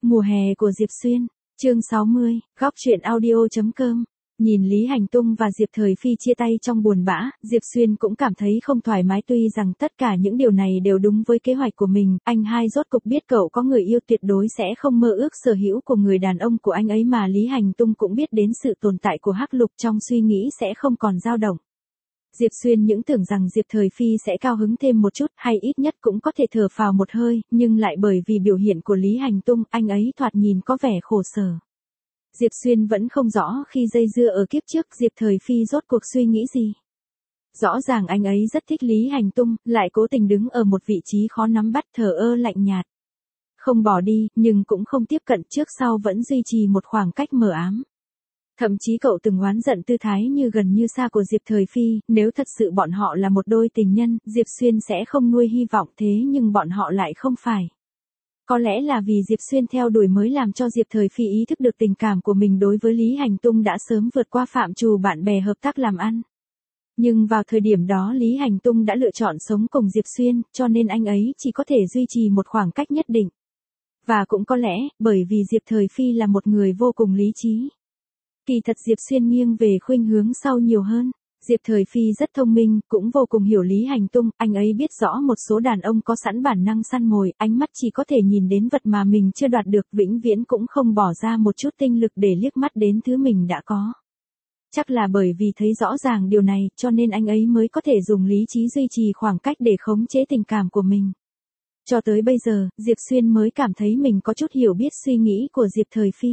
Mùa hè của Diệp Xuyên, chương 60, góc truyện audio.com. Nhìn Lý Hành Tung và Diệp Thời Phi chia tay trong buồn bã, Diệp Xuyên cũng cảm thấy không thoải mái, tuy rằng tất cả những điều này đều đúng với kế hoạch của mình. Anh hai rốt cục biết cậu có người yêu, tuyệt đối sẽ không mơ ước sở hữu của người đàn ông của anh ấy, mà Lý Hành Tung cũng biết đến sự tồn tại của Hắc Lục, trong suy nghĩ sẽ không còn dao động. Diệp Xuyên những tưởng rằng Diệp Thời Phi sẽ cao hứng thêm một chút, hay ít nhất cũng có thể thở phào một hơi, nhưng lại bởi vì biểu hiện của Lý Hành Tung, anh ấy thoạt nhìn có vẻ khổ sở. Diệp Xuyên vẫn không rõ khi dây dưa ở kiếp trước Diệp Thời Phi rốt cuộc suy nghĩ gì. Rõ ràng anh ấy rất thích Lý Hành Tung, lại cố tình đứng ở một vị trí khó nắm bắt, thờ ơ lạnh nhạt. Không bỏ đi, nhưng cũng không tiếp cận, trước sau vẫn duy trì một khoảng cách mờ ám. Thậm chí cậu từng oán giận tư thái như gần như xa của Diệp Thời Phi, nếu thật sự bọn họ là một đôi tình nhân, Diệp Xuyên sẽ không nuôi hy vọng, thế nhưng bọn họ lại không phải. Có lẽ là vì Diệp Xuyên theo đuổi mới làm cho Diệp Thời Phi ý thức được tình cảm của mình đối với Lý Hành Tung đã sớm vượt qua phạm trù bạn bè hợp tác làm ăn. Nhưng vào thời điểm đó Lý Hành Tung đã lựa chọn sống cùng Diệp Xuyên, cho nên anh ấy chỉ có thể duy trì một khoảng cách nhất định. Và cũng có lẽ, bởi vì Diệp Thời Phi là một người vô cùng lý trí. Kỳ thật Diệp Xuyên nghiêng về khuynh hướng sau nhiều hơn. Diệp Thời Phi rất thông minh, cũng vô cùng hiểu Lý Hành Tung, anh ấy biết rõ một số đàn ông có sẵn bản năng săn mồi, ánh mắt chỉ có thể nhìn đến vật mà mình chưa đoạt được, vĩnh viễn cũng không bỏ ra một chút tinh lực để liếc mắt đến thứ mình đã có. Chắc là bởi vì thấy rõ ràng điều này, cho nên anh ấy mới có thể dùng lý trí duy trì khoảng cách để khống chế tình cảm của mình. Cho tới bây giờ, Diệp Xuyên mới cảm thấy mình có chút hiểu biết suy nghĩ của Diệp Thời Phi.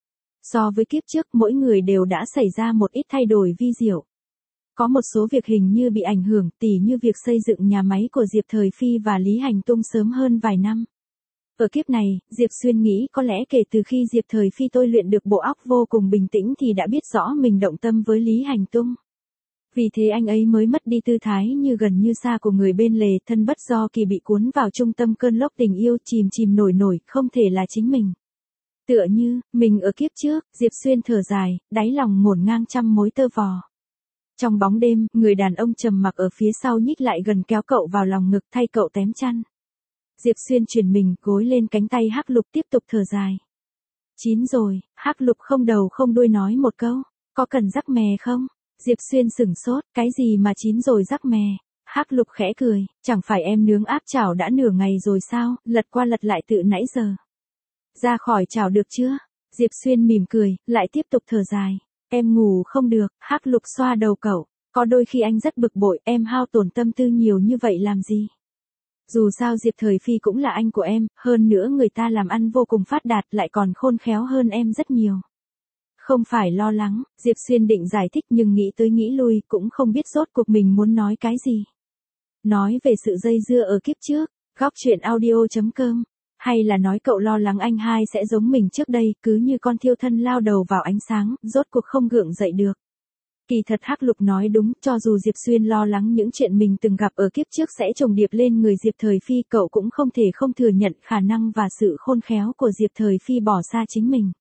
So với kiếp trước, mỗi người đều đã xảy ra một ít thay đổi vi diệu. Có một số việc hình như bị ảnh hưởng, tỉ như việc xây dựng nhà máy của Diệp Thời Phi và Lý Hành Tung sớm hơn vài năm. Ở kiếp này, Diệp Xuyên nghĩ có lẽ kể từ khi Diệp Thời Phi tôi luyện được bộ óc vô cùng bình tĩnh thì đã biết rõ mình động tâm với Lý Hành Tung. Vì thế anh ấy mới mất đi tư thái như gần như xa của người bên lề, thân bất do kỳ bị cuốn vào trung tâm cơn lốc tình yêu, chìm nổi, không thể là chính mình. Tựa như, mình ở kiếp trước, Diệp Xuyên thở dài, đáy lòng ngổn ngang trăm mối tơ vò. Trong bóng đêm, người đàn ông trầm mặc ở phía sau nhích lại gần, kéo cậu vào lòng ngực, thay cậu tém chăn. Diệp Xuyên chuyển mình, gối lên cánh tay Hắc Lục, tiếp tục thở dài. Chín rồi, Hắc Lục không đầu không đuôi nói một câu, có cần rắc mè không? Diệp Xuyên sửng sốt, cái gì mà chín rồi rắc mè? Hắc Lục khẽ cười, chẳng phải em nướng áp chảo đã nửa ngày rồi sao, lật qua lật lại tự nãy giờ. Ra khỏi chảo được chưa? Diệp Xuyên mỉm cười, lại tiếp tục thở dài. Em ngủ không được, Hắc Lục xoa đầu cậu. Có đôi khi anh rất bực bội, em hao tổn tâm tư nhiều như vậy làm gì? Dù sao Diệp Thời Phi cũng là anh của em, hơn nữa người ta làm ăn vô cùng phát đạt, lại còn khôn khéo hơn em rất nhiều. Không phải lo lắng, Diệp Xuyên định giải thích nhưng nghĩ tới nghĩ lui, cũng không biết rốt cuộc mình muốn nói cái gì. Nói về sự dây dưa ở kiếp trước, góc truyện audio.com. Hay là nói cậu lo lắng anh hai sẽ giống mình trước đây, cứ như con thiêu thân lao đầu vào ánh sáng, rốt cuộc không gượng dậy được. Kỳ thật Hắc Lục nói đúng, cho dù Diệp Xuyên lo lắng những chuyện mình từng gặp ở kiếp trước sẽ chồng điệp lên người Diệp Thời Phi, cậu cũng không thể không thừa nhận khả năng và sự khôn khéo của Diệp Thời Phi bỏ xa chính mình.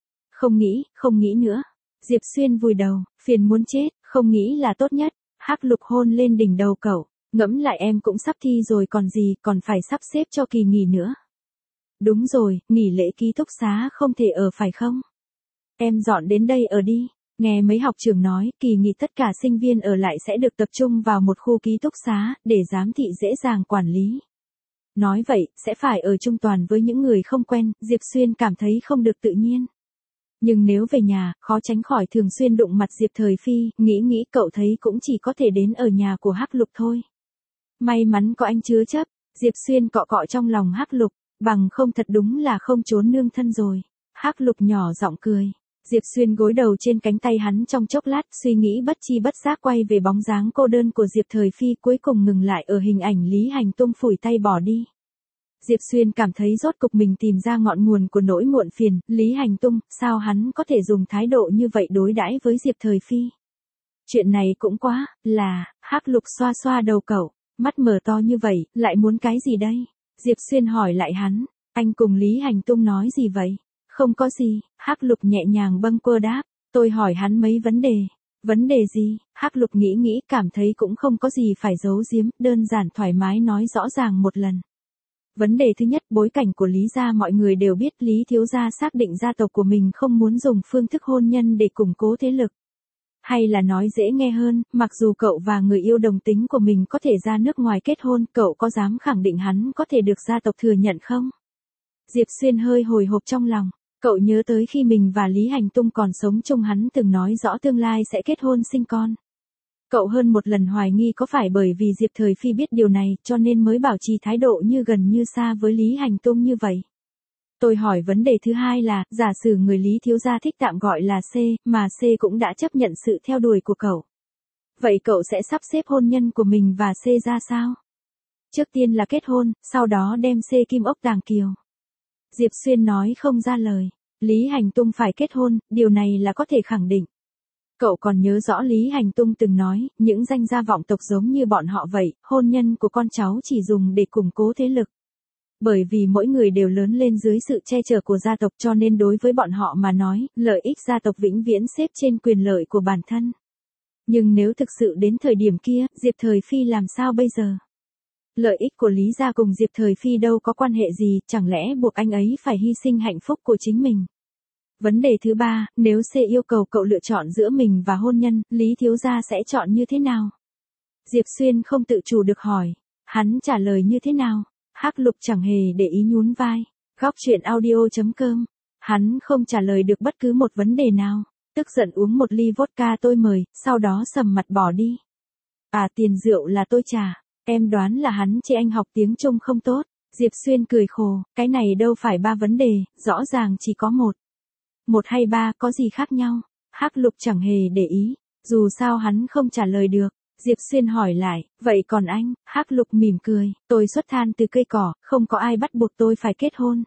Không nghĩ nữa. Diệp Xuyên vùi đầu, phiền muốn chết, không nghĩ là tốt nhất. Hắc Lục hôn lên đỉnh đầu cậu, ngẫm lại em cũng sắp thi rồi còn gì, còn phải sắp xếp cho kỳ nghỉ nữa. Đúng rồi, nghỉ lễ ký túc xá không thể ở phải không? Em dọn đến đây ở đi. Nghe mấy học trưởng nói, kỳ nghỉ tất cả sinh viên ở lại sẽ được tập trung vào một khu ký túc xá, để giám thị dễ dàng quản lý. Nói vậy, sẽ phải ở chung toàn với những người không quen, Diệp Xuyên cảm thấy không được tự nhiên. Nhưng nếu về nhà, khó tránh khỏi thường xuyên đụng mặt Diệp Thời Phi, nghĩ cậu thấy cũng chỉ có thể đến ở nhà của Hắc Lục thôi. May mắn có anh chứa chấp, Diệp Xuyên cọ cọ trong lòng Hắc Lục. Bằng không thật đúng là không trốn nương thân rồi. Hắc Lục nhỏ giọng cười. Diệp Xuyên gối đầu trên cánh tay hắn trong chốc lát, suy nghĩ bất chi bất giác quay về bóng dáng cô đơn của Diệp Thời Phi, cuối cùng ngừng lại ở hình ảnh Lý Hành Tung phủi tay bỏ đi. Diệp Xuyên cảm thấy rốt cục mình tìm ra ngọn nguồn của nỗi muộn phiền, Lý Hành Tung, sao hắn có thể dùng thái độ như vậy đối đãi với Diệp Thời Phi? Chuyện này cũng quá, là, Hắc Lục xoa xoa đầu cậu, mắt mở to như vậy, lại muốn cái gì đây? Diệp Xuyên hỏi lại hắn, anh cùng Lý Hành Tung nói gì vậy? Không có gì, Hắc Lục nhẹ nhàng bâng quơ đáp, tôi hỏi hắn mấy vấn đề. Vấn đề gì? Hắc Lục nghĩ cảm thấy cũng không có gì phải giấu giếm, đơn giản thoải mái nói rõ ràng một lần. Vấn đề thứ nhất, bối cảnh của Lý gia mọi người đều biết Lý thiếu gia xác định gia tộc của mình không muốn dùng phương thức hôn nhân để củng cố thế lực. Hay là nói dễ nghe hơn, mặc dù cậu và người yêu đồng tính của mình có thể ra nước ngoài kết hôn, cậu có dám khẳng định hắn có thể được gia tộc thừa nhận không? Diệp Xuyên hơi hồi hộp trong lòng, cậu nhớ tới khi mình và Lý Hành Tung còn sống chung hắn từng nói rõ tương lai sẽ kết hôn sinh con. Cậu hơn một lần hoài nghi có phải bởi vì Diệp Thời Phi biết điều này cho nên mới bảo trì thái độ như gần như xa với Lý Hành Tung như vậy. Tôi hỏi vấn đề thứ hai là, giả sử người Lý thiếu gia thích tạm gọi là C, mà C cũng đã chấp nhận sự theo đuổi của cậu. Vậy cậu sẽ sắp xếp hôn nhân của mình và C ra sao? Trước tiên là kết hôn, sau đó đem C kim ốc tàng kiều. Diệp Xuyên nói không ra lời. Lý Hành Tung phải kết hôn, điều này là có thể khẳng định. Cậu còn nhớ rõ Lý Hành Tung từng nói, những danh gia vọng tộc giống như bọn họ vậy, hôn nhân của con cháu chỉ dùng để củng cố thế lực. Bởi vì mỗi người đều lớn lên dưới sự che chở của gia tộc cho nên đối với bọn họ mà nói, lợi ích gia tộc vĩnh viễn xếp trên quyền lợi của bản thân. Nhưng nếu thực sự đến thời điểm kia, Diệp Thời Phi làm sao bây giờ? Lợi ích của Lý gia cùng Diệp Thời Phi đâu có quan hệ gì, chẳng lẽ buộc anh ấy phải hy sinh hạnh phúc của chính mình? Vấn đề thứ ba, nếu C yêu cầu cậu lựa chọn giữa mình và hôn nhân, Lý thiếu gia sẽ chọn như thế nào? Diệp Xuyên không tự chủ được hỏi. Hắn trả lời như thế nào? Hắc Lục chẳng hề để ý nhún vai. Góc truyện audio.com. Hắn không trả lời được bất cứ một vấn đề nào. Tức giận uống một ly vodka tôi mời, sau đó sầm mặt bỏ đi. À, tiền rượu là tôi trả. Em đoán là hắn chê anh học tiếng Trung không tốt. Diệp Xuyên cười khổ, cái này đâu phải ba vấn đề, rõ ràng chỉ có một. Một hay ba, có gì khác nhau? Hắc Lục chẳng hề để ý, dù sao hắn không trả lời được. Diệp Xuyên hỏi lại, vậy còn anh? Hắc Lục mỉm cười, tôi xuất thân từ cây cỏ, không có ai bắt buộc tôi phải kết hôn.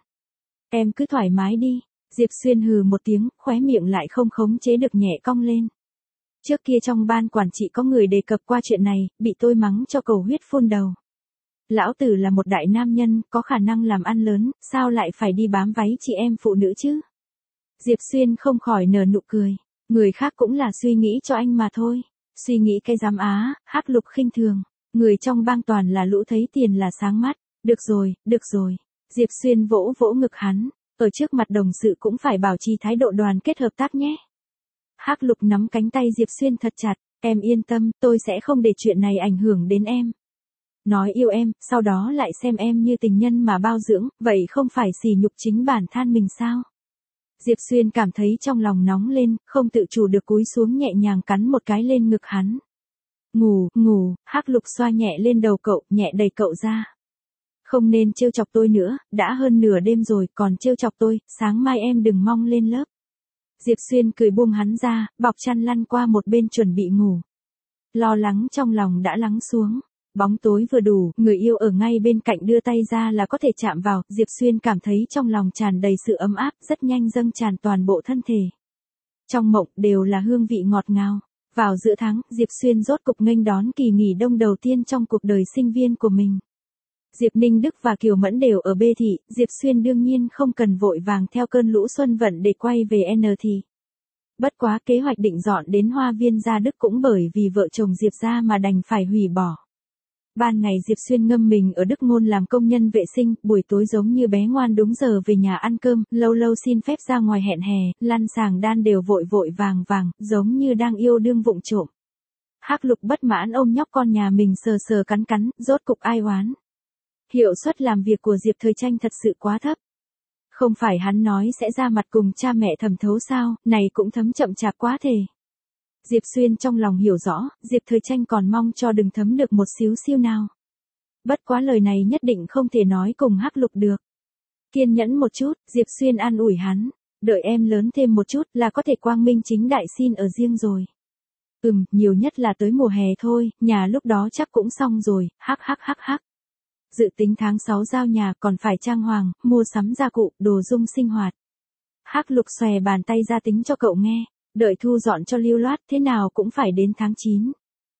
Em cứ thoải mái đi. Diệp Xuyên hừ một tiếng, khóe miệng lại không khống chế được nhẹ cong lên. Trước kia trong ban quản trị có người đề cập qua chuyện này, bị tôi mắng cho cầu huyết phun đầu. Lão tử là một đại nam nhân, có khả năng làm ăn lớn, sao lại phải đi bám váy chị em phụ nữ chứ? Diệp Xuyên không khỏi nở nụ cười. Người khác cũng là suy nghĩ cho anh mà thôi. Suy nghĩ cái giám á, Hắc Lục khinh thường. Người trong bang toàn là lũ thấy tiền là sáng mắt. Được rồi, được rồi. Diệp Xuyên vỗ vỗ ngực hắn. Ở trước mặt đồng sự cũng phải bảo trì thái độ đoàn kết hợp tác nhé. Hắc Lục nắm cánh tay Diệp Xuyên thật chặt. Em yên tâm, tôi sẽ không để chuyện này ảnh hưởng đến em. Nói yêu em, sau đó lại xem em như tình nhân mà bao dưỡng, vậy không phải sỉ nhục chính bản thân mình sao? Diệp Xuyên cảm thấy trong lòng nóng lên, không tự chủ được cúi xuống nhẹ nhàng cắn một cái lên ngực hắn. Ngủ, ngủ, Hắc Lục xoa nhẹ lên đầu cậu, nhẹ đẩy cậu ra. Không nên trêu chọc tôi nữa, đã hơn nửa đêm rồi, còn trêu chọc tôi, sáng mai em đừng mong lên lớp. Diệp Xuyên cười buông hắn ra, bọc chăn lăn qua một bên chuẩn bị ngủ. Lo lắng trong lòng đã lắng xuống. Bóng tối vừa đủ, người yêu ở ngay bên cạnh đưa tay ra là có thể chạm vào, Diệp Xuyên cảm thấy trong lòng tràn đầy sự ấm áp, rất nhanh dâng tràn toàn bộ thân thể. Trong mộng đều là hương vị ngọt ngào. Vào giữa tháng, Diệp Xuyên rốt cục nghênh đón kỳ nghỉ đông đầu tiên trong cuộc đời sinh viên của mình. Diệp Ninh Đức và Kiều Mẫn đều ở B thị, Diệp Xuyên đương nhiên không cần vội vàng theo cơn lũ xuân vận để quay về N thị. Bất quá kế hoạch định dọn đến Hoa Viên Gia Đức cũng bởi vì vợ chồng Diệp gia mà đành phải hủy bỏ. Ban ngày Diệp Xuyên ngâm mình ở Đức Ngôn làm công nhân vệ sinh, buổi tối giống như bé ngoan đúng giờ về nhà ăn cơm, lâu lâu xin phép ra ngoài hẹn hè, lăn sàng đan đều vội vội vàng vàng, giống như đang yêu đương vụng trộm. Hắc Lục bất mãn ôm nhóc con nhà mình sờ sờ cắn cắn, rốt cục ai oán. Hiệu suất làm việc của Diệp Thời Tranh thật sự quá thấp. Không phải hắn nói sẽ ra mặt cùng cha mẹ thẩm thấu sao, này cũng thấm chậm chạp quá thể. Diệp Xuyên trong lòng hiểu rõ, Diệp Thời Tranh còn mong cho đừng thấm được một xíu xiu nào. Bất quá lời này nhất định không thể nói cùng Hắc Lục được. Kiên nhẫn một chút, Diệp Xuyên an ủi hắn. Đợi em lớn thêm một chút là có thể quang minh chính đại xin ở riêng rồi. Nhiều nhất là tới mùa hè thôi, nhà lúc đó chắc cũng xong rồi, hắc. Dự tính tháng 6 giao nhà còn phải trang hoàng, mua sắm gia cụ, đồ dung sinh hoạt. Hắc Lục xòe bàn tay ra tính cho cậu nghe. Đợi thu dọn cho lưu loát thế nào cũng phải đến tháng 9.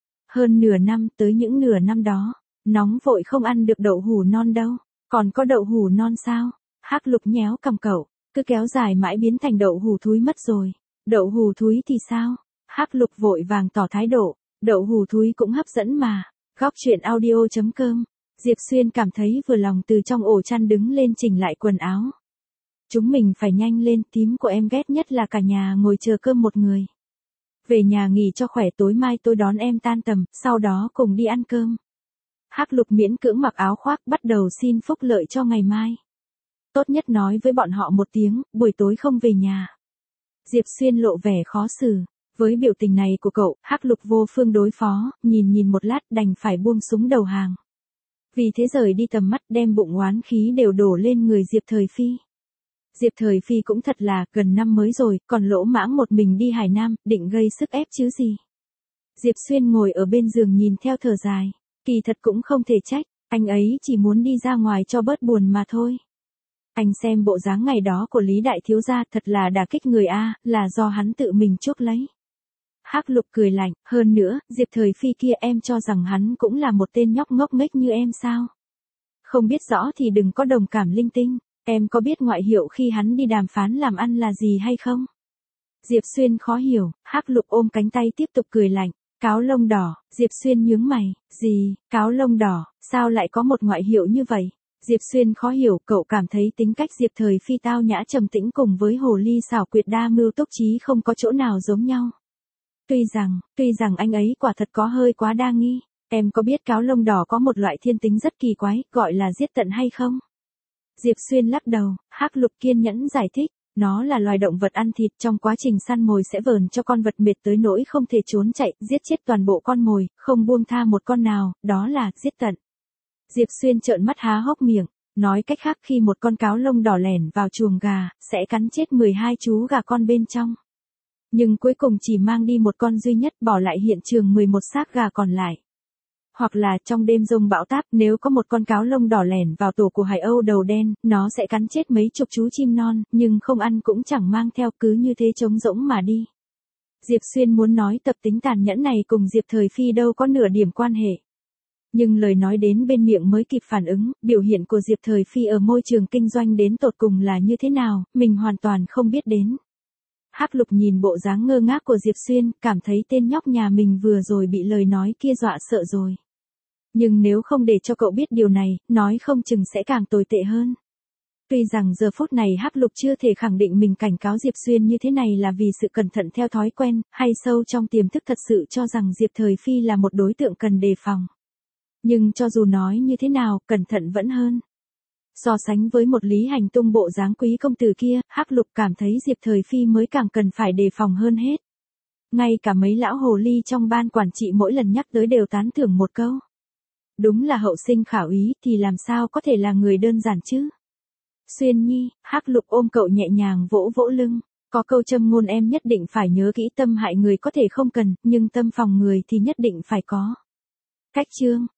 Hơn nửa năm tới những nửa năm đó, nóng vội không ăn được đậu hủ non đâu. Còn có đậu hủ non sao? Hắc Lục nhéo cằm cậu, cứ kéo dài mãi biến thành đậu hủ thúi mất rồi. Đậu hủ thúi thì sao? Hắc Lục vội vàng tỏ thái độ, đậu hủ thúi cũng hấp dẫn mà. Góc truyện audio.com Diệp Xuyên cảm thấy vừa lòng từ trong ổ chăn đứng lên chỉnh lại quần áo. Chúng mình phải nhanh lên, tím của em ghét nhất là cả nhà ngồi chờ cơm một người. Về nhà nghỉ cho khỏe, tối mai tôi đón em tan tầm, sau đó cùng đi ăn cơm. Hắc Lục miễn cưỡng mặc áo khoác bắt đầu xin phúc lợi cho ngày mai. Tốt nhất nói với bọn họ một tiếng, buổi tối không về nhà. Diệp Xuyên lộ vẻ khó xử. Với biểu tình này của cậu, Hắc Lục vô phương đối phó, nhìn một lát đành phải buông súng đầu hàng. Vì thế rời đi tầm mắt, đem bụng oán khí đều đổ lên người Diệp Thời Phi. Diệp Thời Phi cũng thật là, gần năm mới rồi, còn lỗ mãng một mình đi Hải Nam, định gây sức ép chứ gì. Diệp Xuyên ngồi ở bên giường nhìn theo thở dài. Kỳ thật cũng không thể trách, anh ấy chỉ muốn đi ra ngoài cho bớt buồn mà thôi. Anh xem bộ dáng ngày đó của Lý Đại Thiếu Gia thật là đả kích người a, là do hắn tự mình chuốc lấy. Hắc Lục cười lạnh, hơn nữa, Diệp Thời Phi kia em cho rằng hắn cũng là một tên nhóc ngốc nghếch như em sao? Không biết rõ thì đừng có đồng cảm linh tinh, em có biết ngoại hiệu khi hắn đi đàm phán làm ăn là gì hay không? Diệp Xuyên khó hiểu, Hắc Lục ôm cánh tay tiếp tục cười lạnh, cáo lông đỏ, Diệp Xuyên nhướng mày, gì, cáo lông đỏ, sao lại có một ngoại hiệu như vậy? Diệp Xuyên khó hiểu, cậu cảm thấy tính cách Diệp Thời Phi tao nhã trầm tĩnh cùng với hồ ly xảo quyệt đa mưu túc trí không có chỗ nào giống nhau. Tuy rằng anh ấy quả thật có hơi quá đa nghi, em có biết cáo lông đỏ có một loại thiên tính rất kỳ quái, gọi là giết tận hay không? Diệp Xuyên lắc đầu, Hắc Lục kiên nhẫn giải thích, nó là loài động vật ăn thịt, trong quá trình săn mồi sẽ vờn cho con vật mệt tới nỗi không thể trốn chạy, giết chết toàn bộ con mồi, không buông tha một con nào, đó là giết tận. Diệp Xuyên trợn mắt há hốc miệng, nói cách khác khi một con cáo lông đỏ lẻn vào chuồng gà, sẽ cắn chết 12 chú gà con bên trong. Nhưng cuối cùng chỉ mang đi một con duy nhất, bỏ lại hiện trường 11 xác gà còn lại. Hoặc là trong đêm giông bão táp, nếu có một con cáo lông đỏ lẻn vào tổ của hải âu đầu đen, nó sẽ cắn chết mấy chục chú chim non, nhưng không ăn cũng chẳng mang theo, cứ như thế trống rỗng mà đi. Diệp Xuyên muốn nói tập tính tàn nhẫn này cùng Diệp Thời Phi đâu có nửa điểm quan hệ. Nhưng lời nói đến bên miệng mới kịp phản ứng, biểu hiện của Diệp Thời Phi ở môi trường kinh doanh đến tột cùng là như thế nào, mình hoàn toàn không biết đến. Hắc Lục nhìn bộ dáng ngơ ngác của Diệp Xuyên, cảm thấy tên nhóc nhà mình vừa rồi bị lời nói kia dọa sợ rồi. Nhưng nếu không để cho cậu biết điều này, nói không chừng sẽ càng tồi tệ hơn. Tuy rằng giờ phút này Hắc Lục chưa thể khẳng định mình cảnh cáo Diệp Xuyên như thế này là vì sự cẩn thận theo thói quen, hay sâu trong tiềm thức thật sự cho rằng Diệp Thời Phi là một đối tượng cần đề phòng. Nhưng cho dù nói như thế nào, cẩn thận vẫn hơn. So sánh với một Lý Hành Tung bộ dáng quý công tử kia, Hắc Lục cảm thấy Diệp Thời Phi mới càng cần phải đề phòng hơn hết. Ngay cả mấy lão hồ ly trong ban quản trị mỗi lần nhắc tới đều tán thưởng một câu. Đúng là hậu sinh khảo ý, thì làm sao có thể là người đơn giản chứ? Xuyên nhi, Hắc Lục ôm cậu nhẹ nhàng vỗ vỗ lưng. Có câu châm ngôn em nhất định phải nhớ kỹ, tâm hại người có thể không cần, nhưng tâm phòng người thì nhất định phải có. Cách chương